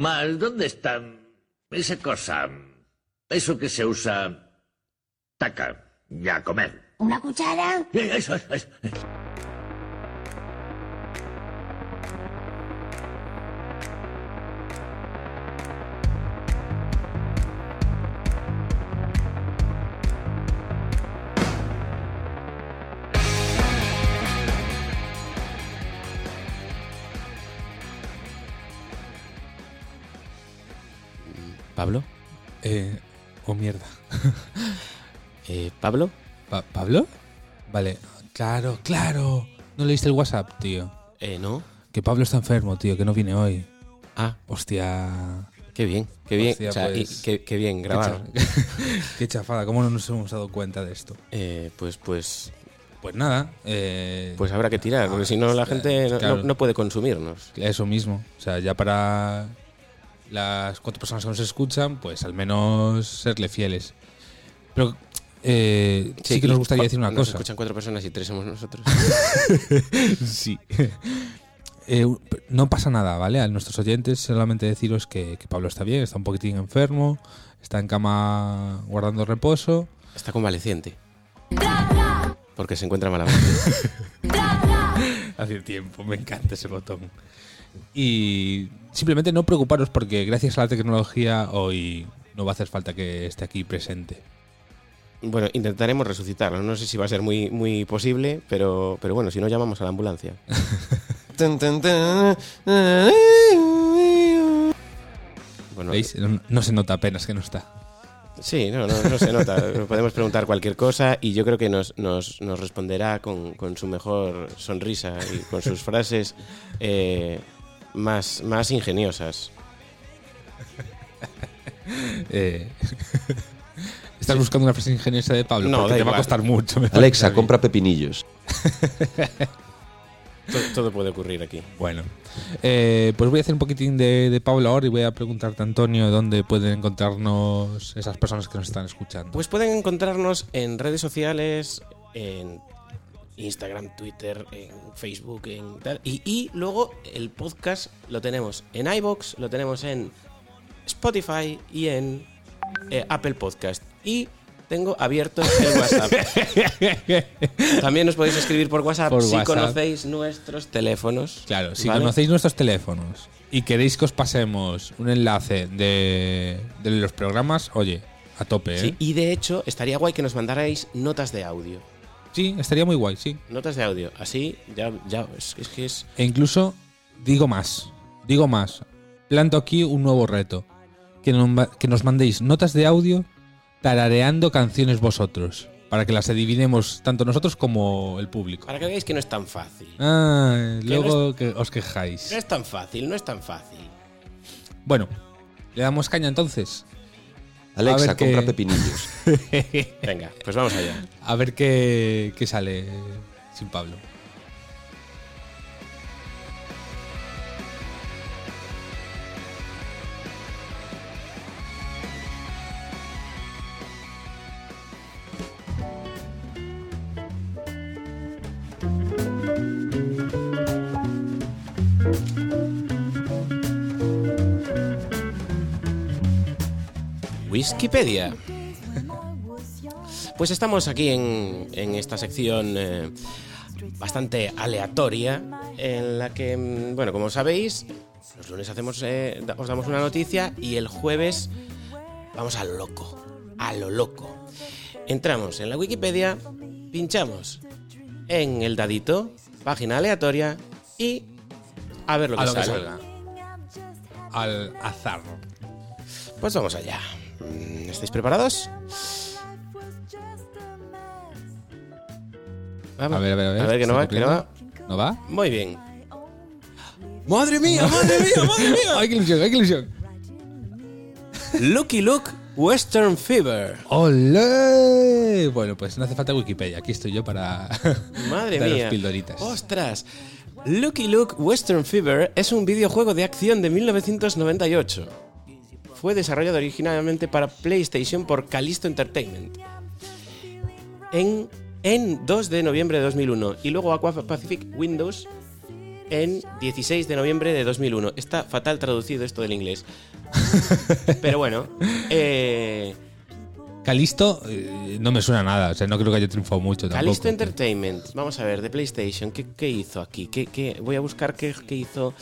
mal. ¿Dónde está esa cosa? Eso que se usa... Taca. Ya, comer. ¿Una cuchara? Eso. ¿Pablo? Mierda. ¿Pablo? ¿Pablo? Vale, claro. ¿No leíste el WhatsApp, tío? No. Que Pablo está enfermo, tío, que no viene hoy. Ah. Hostia. Qué bien. Hostia, O sea, pues, qué bien grabar. Qué chafada, ¿cómo no nos hemos dado cuenta de esto? Pues nada. Pues habrá que tirar, porque si no la gente claro. no puede consumirnos. Eso mismo. O sea, ya para las 4 personas que nos escuchan, pues al menos serle fieles. Pero sí que nos gustaría decir una nos cosa. Escuchan 4 personas y 3 somos nosotros. Sí. No pasa nada, ¿vale? A nuestros oyentes solamente deciros que Pablo está bien, está un poquitín enfermo, está en cama guardando reposo. Está convaleciente. Porque se encuentra malamente. Hace tiempo, me encanta ese botón. Y simplemente no preocuparos porque gracias a la tecnología hoy no va a hacer falta que esté aquí presente. Bueno, intentaremos resucitarlo. No sé si va a ser muy, muy posible, pero bueno, si no llamamos a la ambulancia. Bueno, ¿Veis? No se nota apenas que no está. Sí, no se nota. Podemos preguntar cualquier cosa y yo creo que nos responderá con su mejor sonrisa y con sus frases más ingeniosas. ¿Estás buscando una frase ingeniosa de Pablo? No, porque da te va a igual. costar mucho. Alexa, compra pepinillos. Todo puede ocurrir aquí. Bueno, pues voy a hacer un poquitín de Pablo ahora y voy a preguntarte a Antonio dónde pueden encontrarnos esas personas que nos están escuchando. Pues pueden encontrarnos en redes sociales, en Instagram, Twitter, en Facebook, en tal. Y luego el podcast lo tenemos en iVoox, lo tenemos en Spotify y en Apple Podcast. Y tengo abierto el WhatsApp. También nos podéis escribir por WhatsApp si WhatsApp. conocéis nuestros teléfonos. Claro, si ¿vale? conocéis nuestros teléfonos y queréis que os pasemos un enlace de los programas, oye, a tope, ¿eh? Sí, y de hecho estaría guay que nos mandarais notas de audio. Sí, estaría muy guay, sí. Notas de audio. Así ya es que es... E incluso digo más. Planto aquí un nuevo reto. Que nos mandéis notas de audio tarareando canciones vosotros. Para que las adivinemos tanto nosotros como el público. Para que veáis que no es tan fácil. Luego que os quejáis. No es tan fácil. Bueno, le damos caña entonces. Alexa, A ver compra qué- pepinillos. Venga, pues vamos allá. A ver qué sale sin Pablo. Wikipedia. Pues estamos aquí en esta sección bastante aleatoria, en la que, bueno, como sabéis, los lunes os damos una noticia y el jueves vamos a lo loco. Entramos en la Wikipedia, pinchamos en el dadito, página aleatoria y a ver lo que sale. Al azar. Pues vamos allá. ¿Estáis preparados? Vamos. A ver. A ver, que no va, que no va. ¿No va? Muy bien. ¡Madre mía! ¡Ay, qué ilusión! Lucky Luke Western Fever. ¡Olé! Bueno, pues no hace falta Wikipedia. Aquí estoy yo para Madre daros mía. pildoritas. ¡Ostras! Lucky Luke Western Fever es un videojuego de acción de 1998. Fue desarrollado originalmente para PlayStation por Callisto Entertainment en 2 de noviembre de 2001 y luego Aqua Pacific Windows en 16 de noviembre de 2001. Está fatal traducido esto del inglés. Pero bueno, Calisto no me suena nada, o sea, no creo que haya triunfado mucho tampoco. Calisto Entertainment, vamos a ver, de PlayStation, ¿qué hizo aquí? Voy a buscar qué hizo.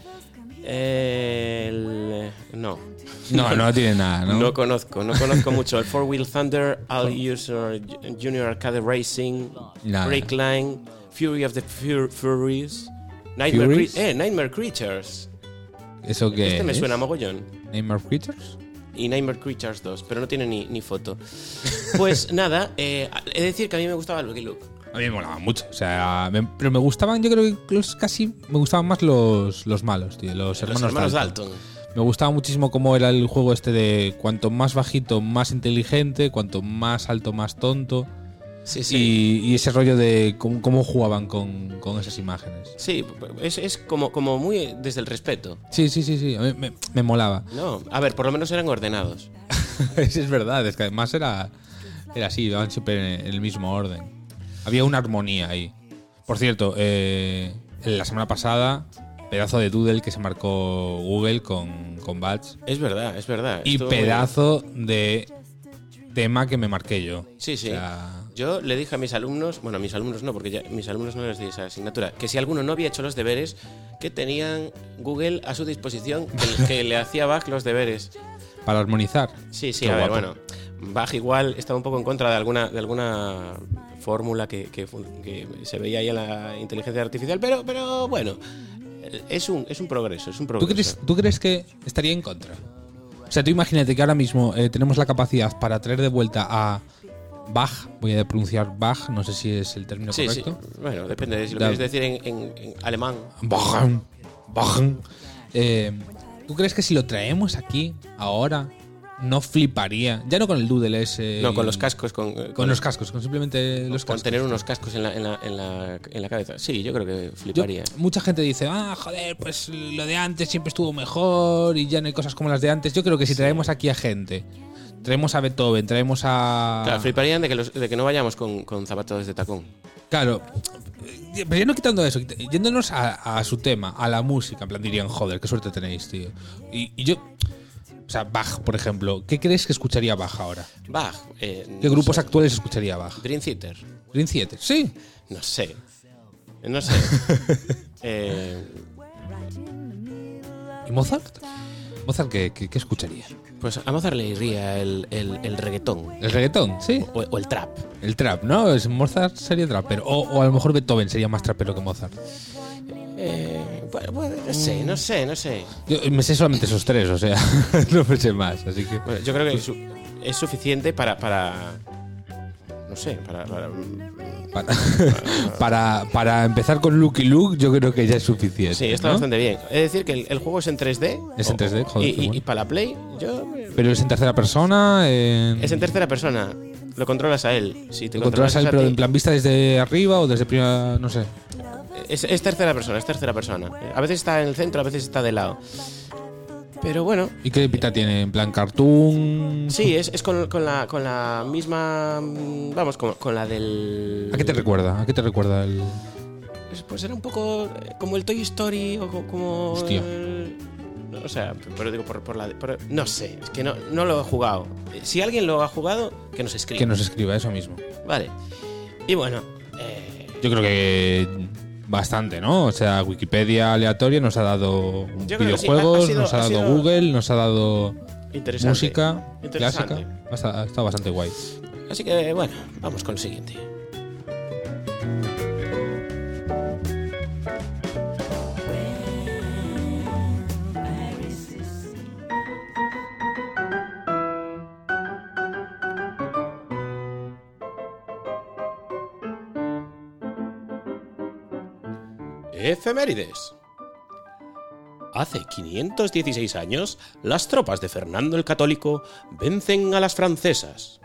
No tiene nada, ¿no? No conozco mucho. El Four Wheel Thunder, All User Junior Arcade Racing, Nada. Breakline, Fury of the Furies, Nightmare Creatures. ¿Eso qué Este me es? suena mogollón. ¿Nightmare Creatures? Y Nightmare Creatures 2, pero no tiene ni foto. Pues nada, he de decir que a mí me gustaba el Lucky Luke. A mí me molaba mucho, o sea, pero me gustaban, yo creo que me gustaban más los malos, tío, los hermanos Dalton. Me gustaba muchísimo cómo era el juego este de cuanto más bajito, más inteligente, cuanto más alto, más tonto. Sí. Y ese rollo de cómo jugaban con esas imágenes. Sí, es como muy desde el respeto. Sí, a mí me molaba. No, a ver, por lo menos eran ordenados. Es verdad, es que además era así, iban siempre en el mismo orden. Había una armonía ahí. Por cierto, la semana pasada, pedazo de doodle que se marcó Google con Badge. Es verdad. Y pedazo de tema que me marqué yo. Sí. O sea, yo le dije a mis alumnos, bueno, a mis alumnos no, porque ya mis alumnos no les di esa asignatura, que si alguno no había hecho los deberes, que tenían Google a su disposición, que le hacía Bach los deberes. para armonizar. Sí, Qué a ver, guapo. bueno, Bach igual estaba un poco en contra de alguna fórmula que se veía ahí en la inteligencia artificial, pero bueno, es un progreso, ¿Tú crees que estaría en contra? O sea, tú imagínate que ahora mismo tenemos la capacidad para traer de vuelta a Bach, voy a pronunciar Bach, no sé si es el término correcto. Sí. Bueno, depende de si lo quieres decir en alemán. Bach. ¿Tú crees que si lo traemos aquí, ahora, no fliparía? Ya no con el doodle ese. No, con los cascos. Con los cascos, con simplemente los cascos. Con tener unos cascos en la cabeza. Sí, yo creo que fliparía. Mucha gente dice, joder, pues lo de antes siempre estuvo mejor y ya no hay cosas como las de antes. Yo creo que si traemos aquí a gente, traemos a Beethoven, traemos a... Claro, fliparían de que no vayamos con zapatos de tacón. Claro, pero ya no quitando eso, yéndonos a su tema, a la música, en plan dirían, joder, qué suerte tenéis, tío. Y yo... O sea, Bach, por ejemplo. ¿Qué crees que escucharía Bach ahora? Bach. ¿Qué grupos actuales escucharía Bach? Dream Theater. Dream Theater, sí. No sé. ¿Y Mozart? ¿Mozart qué escucharía? Pues a Mozart le iría el reggaetón. ¿El reggaetón? Sí. O el trap. El trap, ¿no? Mozart sería trapero. O a lo mejor Beethoven sería más trapero que Mozart. Bueno, no sé. Yo me sé solamente esos tres, o sea, no me sé más, así que... Bueno, yo creo que es suficiente para no sé, para empezar con Lucky Luke, yo creo que ya es suficiente. Sí, está, ¿no?, bastante bien. Es decir, que el juego es en 3D. Es en 3D, joder. Y para la Play, Pero es en tercera persona. Es en tercera persona. Lo controlas a él. Si te lo controlas a él, pero en plan vista desde arriba o desde primera, no sé. Es tercera persona. A veces está en el centro, a veces está de lado. Pero bueno. ¿Y qué pinta tiene? ¿En plan cartoon? Sí, es con la misma. Vamos, con la del. ¿A qué te recuerda el.? Pues era un poco como el Toy Story o como. Hostia. O sea, pero digo no sé, es que no lo he jugado. Si alguien lo ha jugado, que nos escriba. Que nos escriba, eso mismo. Vale. Y bueno. Yo creo que bastante, ¿no? O sea, Wikipedia aleatoria nos ha dado videojuegos, sí. Nos ha dado Google, nos ha dado música clásica. Está bastante guay. Así que, bueno, vamos con el siguiente. Efemérides. Hace 516 años, las tropas de Fernando el Católico vencen a las francesas.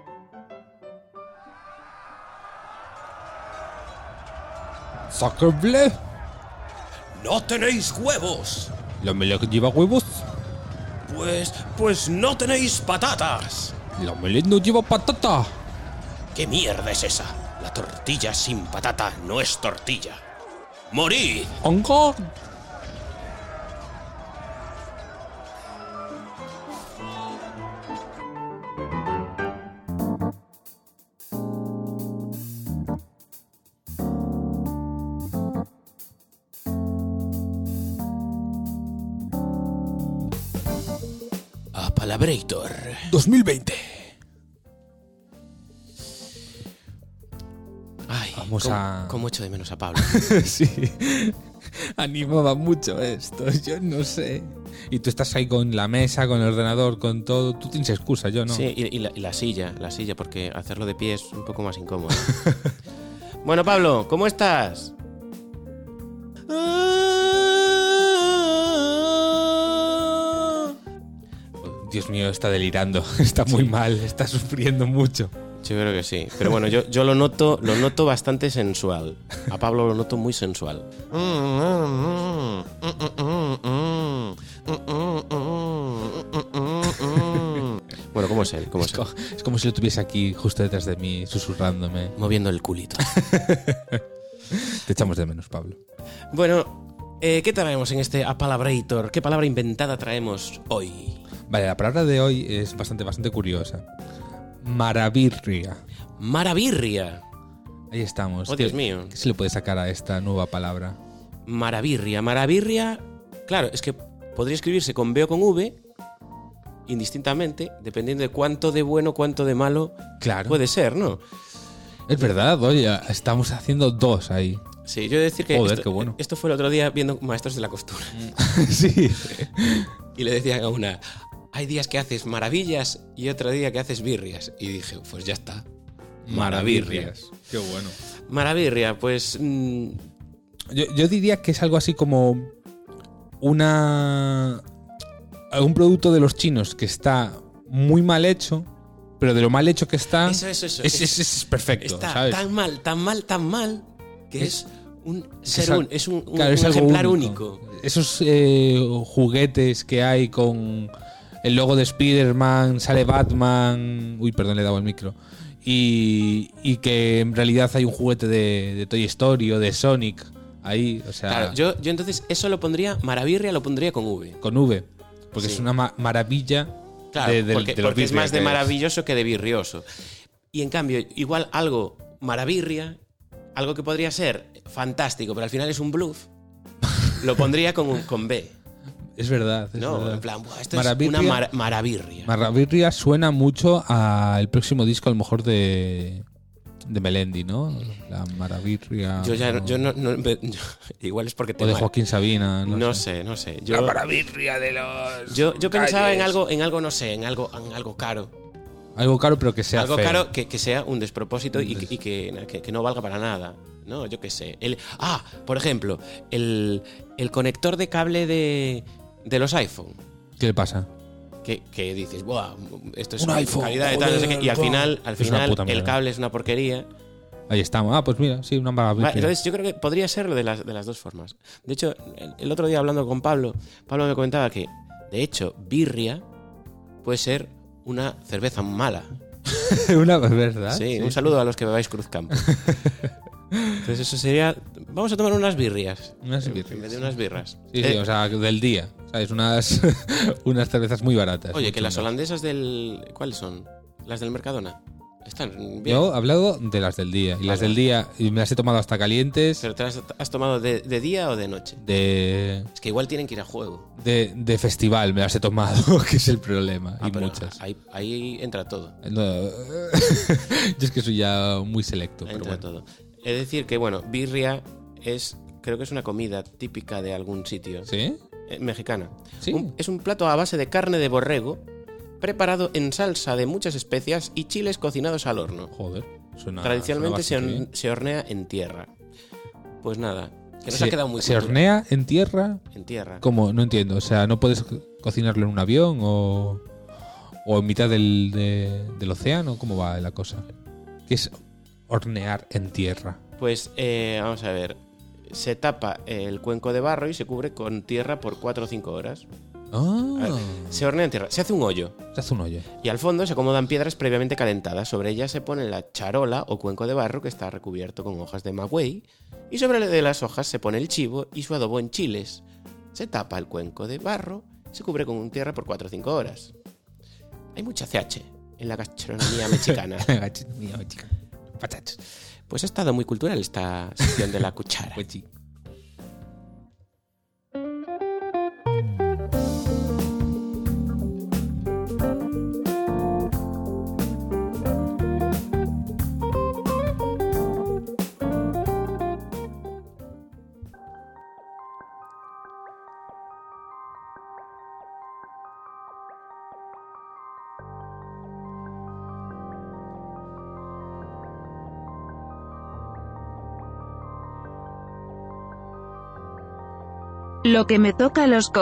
¡Sacre bleu! ¡No tenéis huevos! ¿La omelette lleva huevos? Pues no tenéis patatas. La omelette no lleva patata. ¿Qué mierda es esa? La tortilla sin patata no es tortilla. ¡Morid! ¡Hongo! A Palabrator 2020. Ay, Vamos a... ¿Cómo echo de menos a Pablo? Sí. Animaba mucho esto, yo no sé. Y tú estás ahí con la mesa, con el ordenador, con todo. Tú tienes excusa, yo no. Sí, y la silla, porque hacerlo de pie es un poco más incómodo. Bueno, Pablo, ¿cómo estás? Dios mío, está delirando. Está muy mal, está sufriendo mucho. Yo creo que sí. Pero bueno, yo lo noto bastante sensual. A Pablo lo noto muy sensual. Bueno, ¿cómo es él? Es como si lo tuviese aquí justo detrás de mí, susurrándome. Moviendo el culito. Te echamos de menos, Pablo. Bueno, ¿qué traemos en este Apalabrator? ¿Qué palabra inventada traemos hoy? Vale, la palabra de hoy es bastante curiosa. Maravirria. Maravirria. Ahí estamos. Oh, Dios mío. ¿Qué se le puede sacar a esta nueva palabra? Maravirria. Maravirria, claro, es que podría escribirse con B o con V, indistintamente, dependiendo de cuánto de bueno, cuánto de malo Claro. puede ser, ¿no? Es verdad, oye, estamos haciendo dos ahí. Sí, yo he de decir que Joder, qué bueno. esto fue el otro día viendo Maestros de la Costura. Sí. Y le decían a una, hay días que haces maravillas y otro día que haces birrias. Y dije, pues ya está. Maravirrias. Qué bueno. Maravirria, pues... Yo diría que es algo así como algún producto de los chinos que está muy mal hecho, pero de lo mal hecho que está Eso. es perfecto, Está ¿sabes? tan mal que es un Claro, es algo ejemplar único. Esos juguetes que hay con el logo de Spider-Man, sale Batman... Uy, perdón, le he dado el micro. Y que en realidad hay un juguete de Toy Story o de Sonic ahí, o sea... Claro, yo entonces eso lo pondría, Maravirria lo pondría con V. Con V, porque Sí. es una maravilla Claro, porque los es más de birria que maravilloso que de birrioso. Y en cambio, igual algo Maravirria, algo que podría ser fantástico, pero al final es un bluff, lo pondría con B. Es verdad, es No, verdad. en plan, "Buah, esto Maravirria- es una Maravirria". Maravirria suena mucho al próximo disco, a lo mejor de Melendi, ¿no? La Maravirria. Igual es porque O de Joaquín Sabina, no sé. Yo, Maravirria de los. yo pensaba en algo, no sé, en algo caro. Algo caro, pero que sea Algo feo. caro que sea un despropósito y que no valga para nada. No, yo qué sé. Por ejemplo, el conector de cable de los iPhone. ¿Qué le pasa? Que dices, buah, esto es Un una iPhone, calidad de tal, no sé qué", y al joder, final Es una puta el mierda. cable es una porquería. Ahí estamos. Ah, pues mira, sí, una Maravirria. Entonces yo creo que podría serlo de las dos formas. De hecho, el otro día hablando con Pablo me comentaba que, de hecho, birria puede ser una cerveza mala. Una verdad. Sí, un saludo a los que bebáis Cruzcampo. Entonces eso sería, vamos a tomar unas birrias. Unas En birrias. vez de unas birras. Sí, o sea, del día. ¿Sabes? Unas cervezas muy baratas. Oye, muy que las chungas. holandesas ¿cuáles son? ¿Las del Mercadona? Están bien. Yo he hablado de las del día. Y las del día y me las he tomado hasta calientes. ¿Pero te las has tomado de día o de noche? De Es que igual tienen que ir a juego. festival me las he tomado, que es el problema. Y Pero muchas. ahí entra todo. No, yo es que soy ya muy selecto. Ahí Pero entra bueno. todo. Es decir, que bueno, birria creo que es una comida típica de algún sitio. ¿Sí? Mexicana. Sí. Es un plato a base de carne de borrego preparado en salsa de muchas especias y chiles cocinados al horno. Joder. Tradicionalmente suena bastante bien. se hornea en tierra. Pues nada, que nos ha quedado muy ¿Se cultural. hornea en tierra? En tierra. ¿Cómo? No entiendo. O sea, ¿no puedes cocinarlo en un avión o en mitad del océano? ¿Cómo va la cosa? ¿Qué es hornear en tierra? Pues vamos a ver. Se tapa el cuenco de barro y se cubre con tierra por 4 o 5 horas. Se hornea en tierra, se hace un hoyo. Se hace un hoyo. Y al fondo se acomodan piedras previamente calentadas. Sobre ellas se pone la charola o cuenco de barro que está recubierto con hojas de maguey. Y sobre de las hojas se pone el chivo y su adobo en chiles. Se tapa el cuenco de barro y se cubre con tierra por 4 o 5 horas. Hay mucha CH en la gastronomía mexicana. Pues ha estado muy cultural esta sección de la cuchara. Lo que me toca los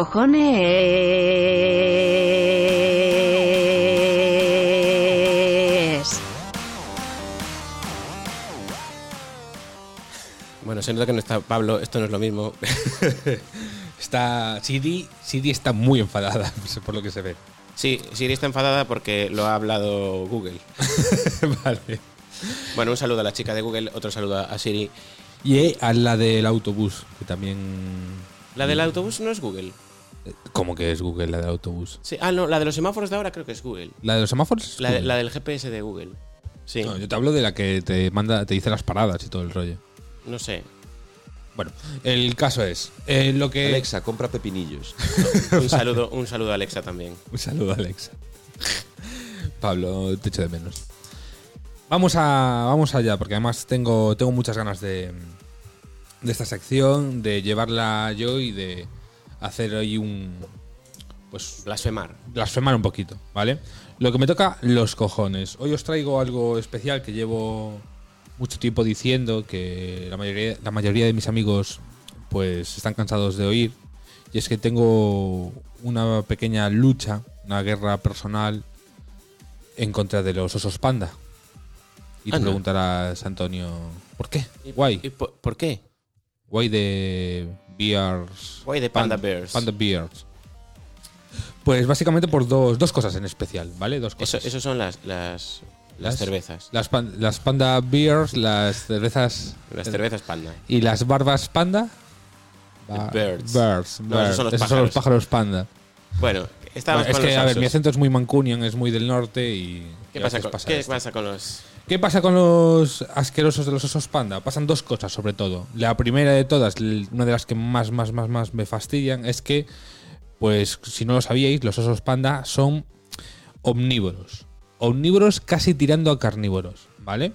cojones. Bueno, se nota que no está Pablo, esto no es lo mismo. Está Siri está muy enfadada, por lo que se ve. Sí, Siri está enfadada porque lo ha hablado Google. Vale. Bueno, un saludo a la chica de Google, otro saludo a Siri. Y a la del autobús, que también... La del autobús no es Google. ¿Cómo que es Google, la del autobús? Sí, no, la de los semáforos de ahora creo que es Google. ¿La de los semáforos? La del GPS de Google. Sí. No, yo te hablo de la que te dice las paradas y todo el rollo. No sé. Bueno, el caso es lo que... Alexa, compra pepinillos. Un saludo a Alexa también. Un saludo, Alexa. Pablo, te echo de menos. Vamos allá, porque además tengo muchas ganas de esta sección, de llevarla yo y de hacer ahí pues blasfemar un poquito, ¿vale? Lo que me toca, los cojones. Hoy os traigo algo especial que llevo mucho tiempo diciendo, que la mayoría de mis amigos pues están cansados de oír, y es que tengo una pequeña lucha, una guerra personal en contra de los osos panda. Y te preguntarás, Antonio, ¿por qué? Guay. ¿Por qué? Guay de Bears. Guay de Panda Bears. Panda Bears. Pues básicamente por dos cosas en especial, ¿vale? Dos cosas. Eso son las cervezas. Las Panda Bears, las cervezas. Las cervezas panda. Y las barbas panda. Birds. Birds. No, esos son los pájaros panda. Bueno, estábamos es con que, los a ver, osos. mi acento es muy mancunian, es muy del norte y... ¿Qué pasa con los...? ¿Qué pasa con los asquerosos de los osos panda? Pasan dos cosas, sobre todo. La primera de todas, una de las que más me fastidian, es que, pues, si no lo sabíais, los osos panda son omnívoros. Omnívoros casi tirando a carnívoros, ¿vale?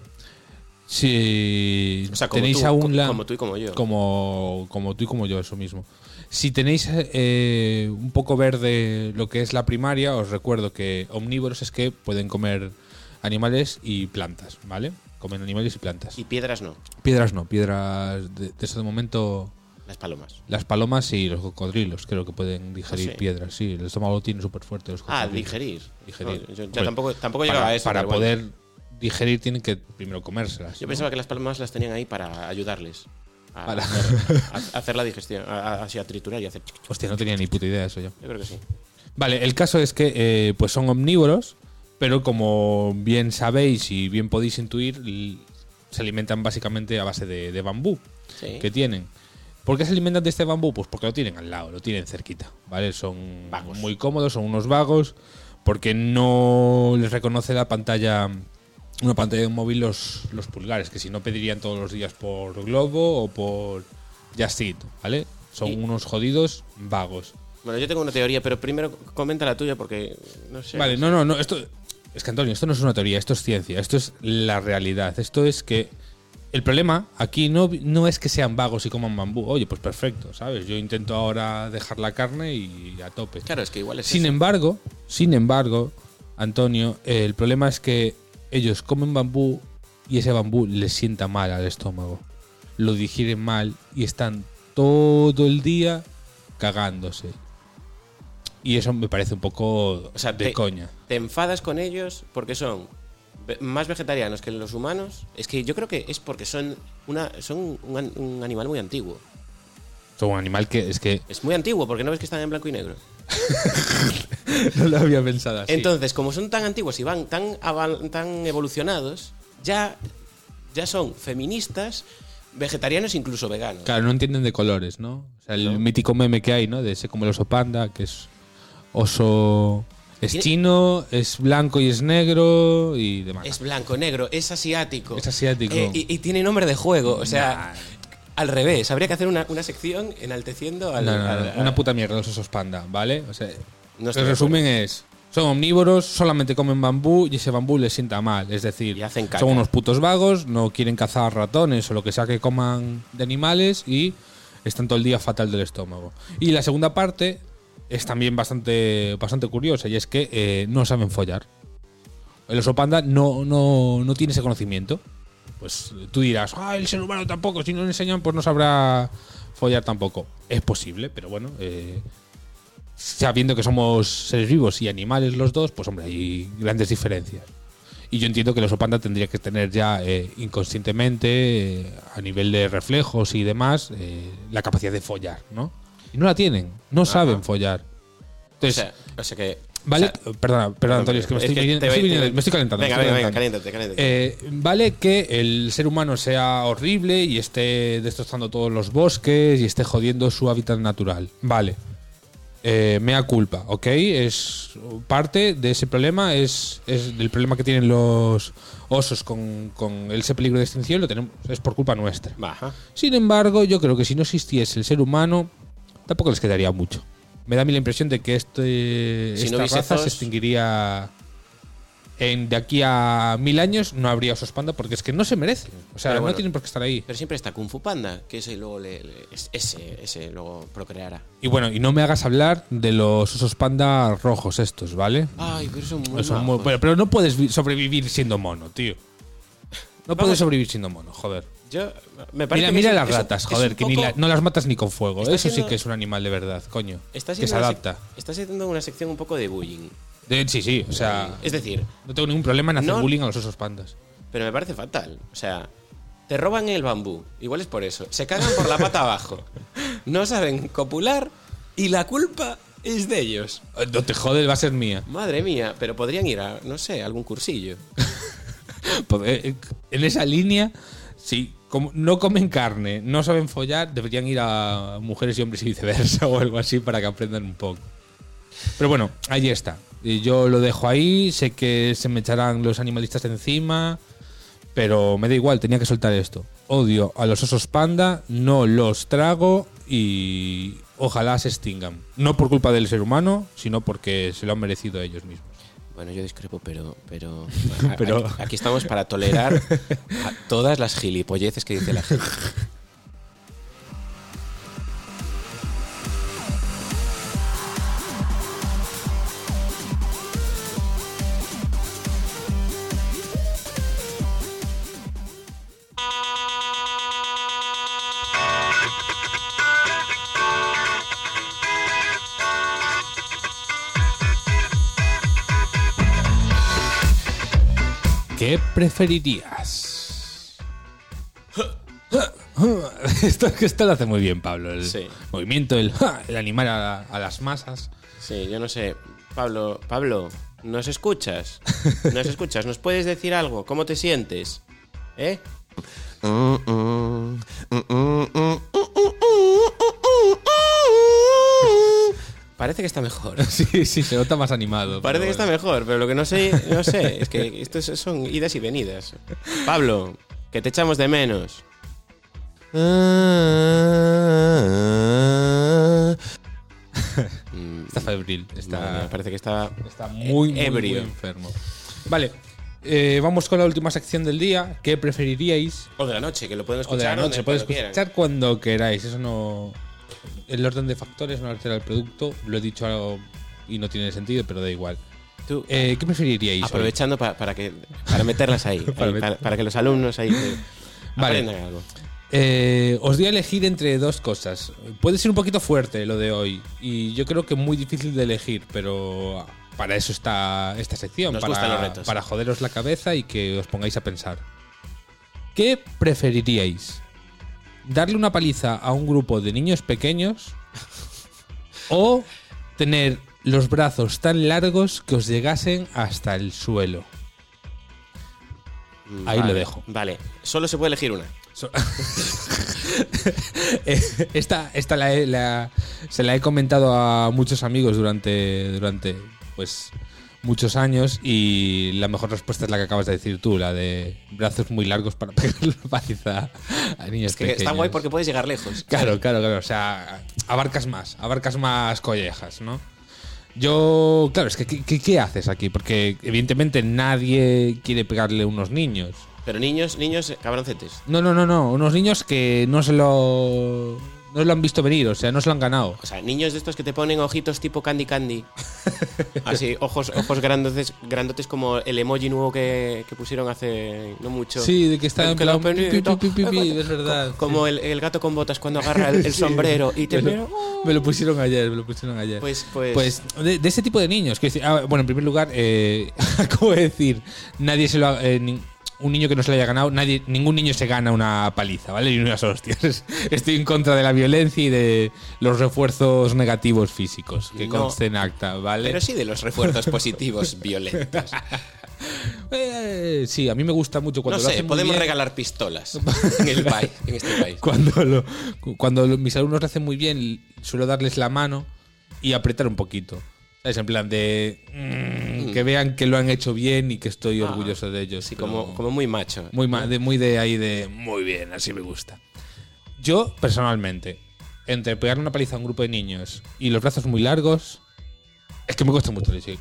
Si O sea, como tenéis tú, aún como tú y como yo. Como tú y como yo, eso mismo. Si tenéis un poco verde lo que es la primaria, os recuerdo que omnívoros es que pueden comer animales y plantas, ¿vale? Comen animales y plantas. Y piedras no. Piedras no, piedras de ese momento... Las palomas. Las palomas y los cocodrilos creo que pueden digerir piedras, sí. El estómago lo tiene súper fuerte los cocodrilos. Digerir. Digerir. No, yo tampoco llegaba a eso. Para pero poder bueno. digerir tienen que primero comérselas. Yo ¿no? pensaba que las palomas las tenían ahí para ayudarles a hacer la digestión, así a triturar y hacer... Hostia, no tenía ni puta idea de eso yo. Yo creo que sí. Vale, el caso es que pues son omnívoros, pero como bien sabéis y bien podéis intuir, se alimentan básicamente a base de bambú que tienen. ¿Por qué se alimentan de este bambú? Pues porque lo tienen al lado, lo tienen cerquita, ¿vale? Son Vagos. muy cómodos, son unos vagos, porque no les reconoce una pantalla de un móvil los pulgares, que si no pedirían todos los días por Globo o por Just Eat, ¿vale? Son unos jodidos vagos. Bueno, yo tengo una teoría, pero primero comenta la tuya porque no sé. Vale, no, esto es que, Antonio, esto no es una teoría, esto es ciencia, esto es la realidad. Esto es que el problema aquí no es que sean vagos y coman bambú. Oye, pues perfecto, ¿sabes? Yo intento ahora dejar la carne y a tope. Claro, es que igual es Sin eso. embargo, Antonio, el problema es que ellos comen bambú y ese bambú les sienta mal al estómago. Lo digieren mal y están todo el día cagándose. Y eso me parece un poco de coña. Te enfadas con ellos porque son más vegetarianos que los humanos. Es que yo creo que es porque son un animal muy antiguo. Son un animal que es que... Es muy antiguo porque no ves que están en blanco y negro. No lo había pensado así. Entonces, como son tan antiguos y van tan evolucionados, ya son feministas, vegetarianos, incluso veganos. Claro, no entienden de colores, ¿no? O sea, el mítico meme que hay, ¿no? De ese como el oso panda, que es oso... Es chino, es blanco y es negro y demás. Es blanco, negro, es asiático. Es asiático. Y tiene nombre de juego, o sea... Al revés, habría que hacer una sección enalteciendo al... No, una puta mierda los osos panda, ¿vale? O sea, No estoy el de resumen es... Son omnívoros, solamente comen bambú y ese bambú les sienta mal. Es decir, Y hacen caca. son unos putos vagos, no quieren cazar ratones o lo que sea que coman de animales y están todo el día fatal del estómago. Y la segunda parte es también bastante curiosa y es que no saben follar. El oso panda no tiene ese conocimiento. Pues tú dirás, el ser humano tampoco, si no le enseñan pues no sabrá follar tampoco. Es posible, pero bueno... sabiendo que somos seres vivos y animales los dos, pues hombre, hay grandes diferencias. Y yo entiendo que el oso panda tendría que tener ya inconscientemente, a nivel de reflejos y demás, la capacidad de follar, ¿no? Y no la tienen, no saben follar. Entonces, O sea que... vale, o sea, perdona, Antonio, es que me estoy calentando. Venga, caliéntate. Vale que el ser humano sea horrible y esté destrozando todos los bosques y esté jodiendo su hábitat natural. Vale. Mea culpa, ¿ok? Es parte de ese problema, es del problema que tienen los osos con ese peligro de extinción, lo tenemos, es por culpa nuestra. Baja. Sin embargo, yo creo que si no existiese el ser humano, tampoco les quedaría mucho. Me da a mí la impresión de que Si no esta hubiese raza se zoos- extinguiría de aquí a 1000 años, no habría osos panda porque es que no se merecen. O sea, Pero no bueno, tienen por qué estar ahí. Pero siempre está Kung Fu Panda, que ese luego ese luego procreará. Y bueno, y no me hagas hablar de los osos panda rojos estos, ¿vale? Ay, pero son muy Son majos. pero no puedes sobrevivir siendo mono, tío. No puedes sobrevivir siendo mono, joder. Yo me parece Mira que las es ratas, un joder, que poco- no las matas ni con fuego. Está Eso sí siendo- que es un animal de verdad, coño. Está Que siendo se una adapta. Está siendo una sección un poco de bullying. Sí, o sea, Es decir, no tengo ningún problema en hacer no- bullying a los osos pandas. pero me parece fatal. O sea, te roban el bambú. Igual es por eso. Se cagan por la pata abajo. No saben copular y la culpa es de ellos. No te jodes, va a ser mía. Madre mía, pero podrían ir a, no sé, algún cursillo. En esa línea, sí, como no comen carne, no saben follar, deberían ir a mujeres y hombres y viceversa o algo así para que aprendan un poco. Pero bueno, ahí está. Y yo lo dejo ahí, sé que se me echarán los animalistas encima, pero me da igual, tenía que soltar esto. Odio a los osos panda, no los trago y ojalá se extingan. No por culpa del ser humano, sino porque se lo han merecido ellos mismos. Bueno, yo discrepo, pero Pero- aquí estamos para tolerar a todas las gilipolleces que dice la gente. ¿Qué preferirías? Esto lo hace muy bien, Pablo. El Sí. movimiento, el animar a las masas. Sí, yo no sé. Pablo, ¿nos escuchas? ¿Nos escuchas? ¿Nos puedes decir algo? ¿Cómo te sientes? ¿Eh? Parece que está mejor. Sí, se nota más animado. Parece que está mejor, pero lo que no sé, es que esto son idas y venidas. Pablo, que te echamos de menos. Está febril. Madre mía, parece que está Muy ebrio. enfermo. Vale, vamos con la última sección del día. ¿Qué preferiríais? O de la noche, que lo pueden O escuchar de la noche, donde- podéis cuando quieran. escuchar cuando queráis. Eso no. El orden de factores no altera el producto. Lo he dicho y no tiene sentido, pero da igual. Tú, ¿Qué preferiríais? hoy? aprovechando para meterlas ahí, para que los alumnos ahí Vale. aprendan algo. Os doy a elegir entre dos cosas. Puede ser un poquito fuerte lo de hoy. Y yo creo que muy difícil de elegir, pero para eso está esta sección. Nos gustan los retos. Para joderos la cabeza y que os pongáis a pensar. ¿Qué preferiríais? ¿Darle una paliza a un grupo de niños pequeños? ¿O tener los brazos tan largos que os llegasen hasta el suelo. Ahí Vale, lo dejo. Vale, solo se puede elegir una. Esta se la he comentado a muchos amigos durante pues muchos años, y la mejor respuesta es la que acabas de decir tú, la de brazos muy largos para pegar la paliza a niños Es que pequeños. está guay porque puedes llegar lejos. Claro, o sea, abarcas más collejas, ¿no? Yo, claro, es que ¿qué haces aquí? Porque evidentemente nadie quiere pegarle a unos niños. Pero niños, cabroncetes. No, unos niños que no se lo han visto venir, o sea, no se lo han ganado. O sea, niños de estos que te ponen ojitos tipo Candy Candy. Así, ojos grandotes como el emoji nuevo que pusieron hace no mucho. Sí, de que está en Que lo plan penito. pi, es verdad. Como el gato con botas cuando agarra el sombrero y te mira. Me lo pusieron ayer. Pues de ese tipo de niños. Bueno, en primer lugar, acabo de decir, nadie se lo ha... un niño que no se lo haya ganado, ningún niño se gana una paliza, ¿vale? Y unas hostias. Estoy en contra de la violencia y de los refuerzos negativos físicos que conste en acta, ¿vale? Pero sí de los refuerzos positivos violentos. Sí, a mí me gusta mucho cuando No lo sé, hacen muy podemos bien. regalar pistolas en este país. Cuando mis alumnos lo hacen muy bien, suelo darles la mano y apretar un poquito. ¿Sabes? En plan de... que vean que lo han hecho bien y que estoy orgulloso de ellos. Sí, pero como muy macho. muy bien, así me gusta. Yo, personalmente, entre pegar una paliza a un grupo de niños y los brazos muy largos, es que me cuesta mucho elegir.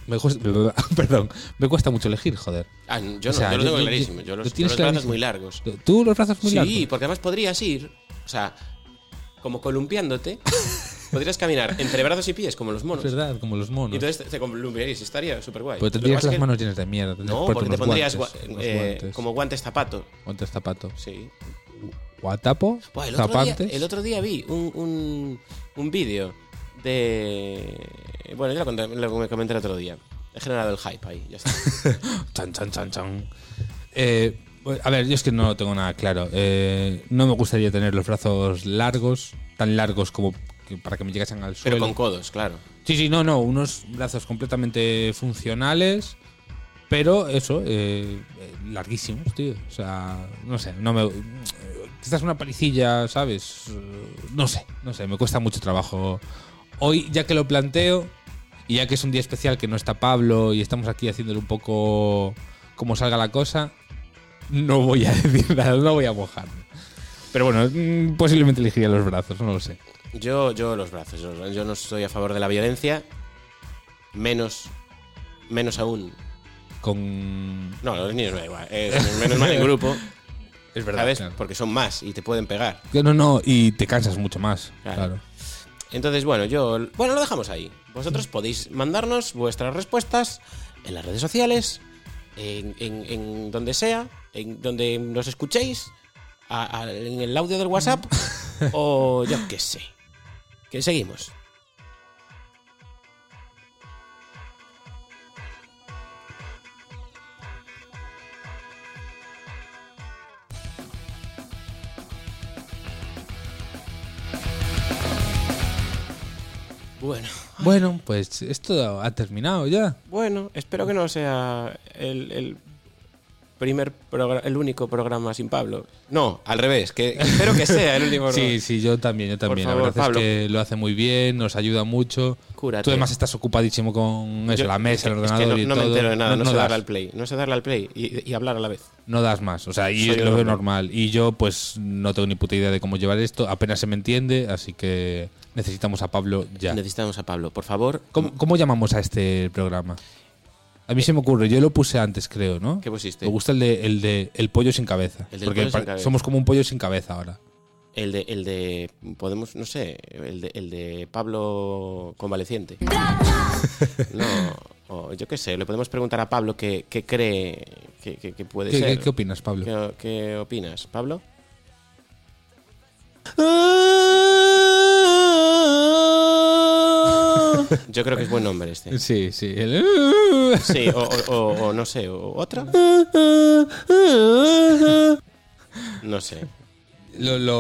Me cuesta mucho elegir, joder. Yo O sea, lo tengo yo- clarísimo. Yo los tienes brazos clarísimo. muy largos. ¿Tú los brazos muy largos? Sí, porque además podrías ir, o sea, como columpiándote, podrías caminar entre brazos y pies como los monos. Es verdad, como los Y monos. entonces te columpiarías y estaría súper guay. Pero tendrías las manos llenas de mierda. tendrías No, que porque te ponerte pondrías unos guantes. como guantes zapato. Guantes zapato. Sí. ¿Guatapo? Buah, ¿Zapantes? el otro día vi un vídeo de... Bueno, ya lo me comenté el otro día. He generado el hype ahí, ya está. Chan. A ver, yo es que no tengo nada claro. No me gustaría tener los brazos largos, tan largos como para que me llegasen al suelo. Pero con codos, claro. Sí, no, unos brazos completamente funcionales, pero eso, larguísimos, tío. O sea, no sé, esta es una palicilla, ¿sabes? No sé, me cuesta mucho trabajo. Hoy, ya que lo planteo, y ya que es un día especial que no está Pablo y estamos aquí haciéndole un poco como salga la cosa, no voy a decir nada, no voy a mojarme. Pero bueno, posiblemente elegiría los brazos, no lo sé. Yo los brazos. Yo no estoy a favor de la violencia. Menos aún. No, los niños me da igual. Menos mal en grupo. Es verdad, ¿Sabes? claro. Porque son más y te pueden pegar. No, y te cansas mucho más, claro. Entonces, bueno, lo dejamos ahí. Vosotros podéis mandarnos vuestras respuestas en las redes sociales, en donde sea, en donde nos escuchéis, en el audio del WhatsApp, o yo qué sé. Que seguimos. Bueno, pues esto ha terminado ya. Bueno, espero que no sea el único programa sin Pablo. No, al revés, que espero que sea el último programa. Sí, yo también. Por La favor, verdad Pablo. es que lo hace muy bien, nos ayuda mucho. Cúrate. Tú además estás ocupadísimo con eso, la mesa, el ordenador y no todo. me entero de nada, no sé das, darle al play. No sé darle al play y hablar a la vez. no das más, o sea, y Soy lo veo normal. normal. Y yo pues no tengo ni puta idea de cómo llevar esto, apenas se me entiende, así que necesitamos a Pablo ya. Necesitamos a Pablo, por favor. ¿Cómo llamamos a este programa? A mí se me ocurre, yo lo puse antes, creo, ¿no? ¿Qué pusiste? Me gusta el de el pollo sin cabeza. El del porque pollo sin cabeza. somos como un pollo sin cabeza ahora. El de podemos, no sé, el de Pablo convaleciente. No, o yo qué sé, le podemos preguntar a Pablo qué cree que puede ser. ¿Qué opinas, Pablo? ¿Qué opinas, Pablo? Yo creo que es buen nombre este. Sí. Sí, o no sé, o otra. No sé.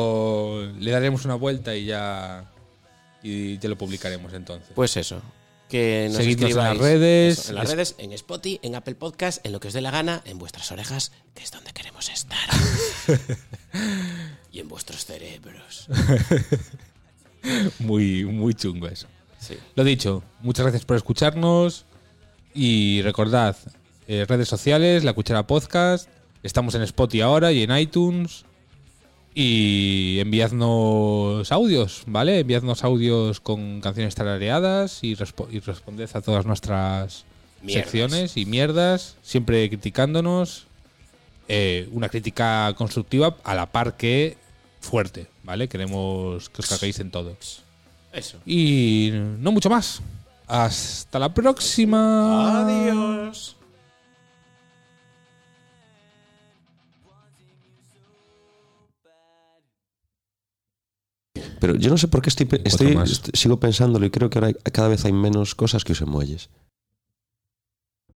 Le daremos una vuelta y ya lo publicaremos entonces. Pues eso. que nos Seguidnos en escribáis. las redes. Eso, en las redes, en Spotify, en Apple Podcast, en lo que os dé la gana, en vuestras orejas, que es donde queremos estar. Y en vuestros cerebros. Muy, muy chungo eso. Sí. Lo dicho, muchas gracias por escucharnos y recordad, redes sociales, La Cuchara Podcast, estamos en Spotify ahora y en iTunes y enviadnos audios, ¿vale? Enviadnos audios con canciones tarareadas y responded a todas nuestras Mierdas. secciones y mierdas, siempre criticándonos, una crítica constructiva a la par que fuerte, ¿vale? Queremos que os caguéis en todo. Eso. Y no mucho más. Hasta la próxima. Adiós. Pero yo no sé por qué Otro más. sigo pensándolo y creo que ahora cada vez hay menos cosas que usen muelles.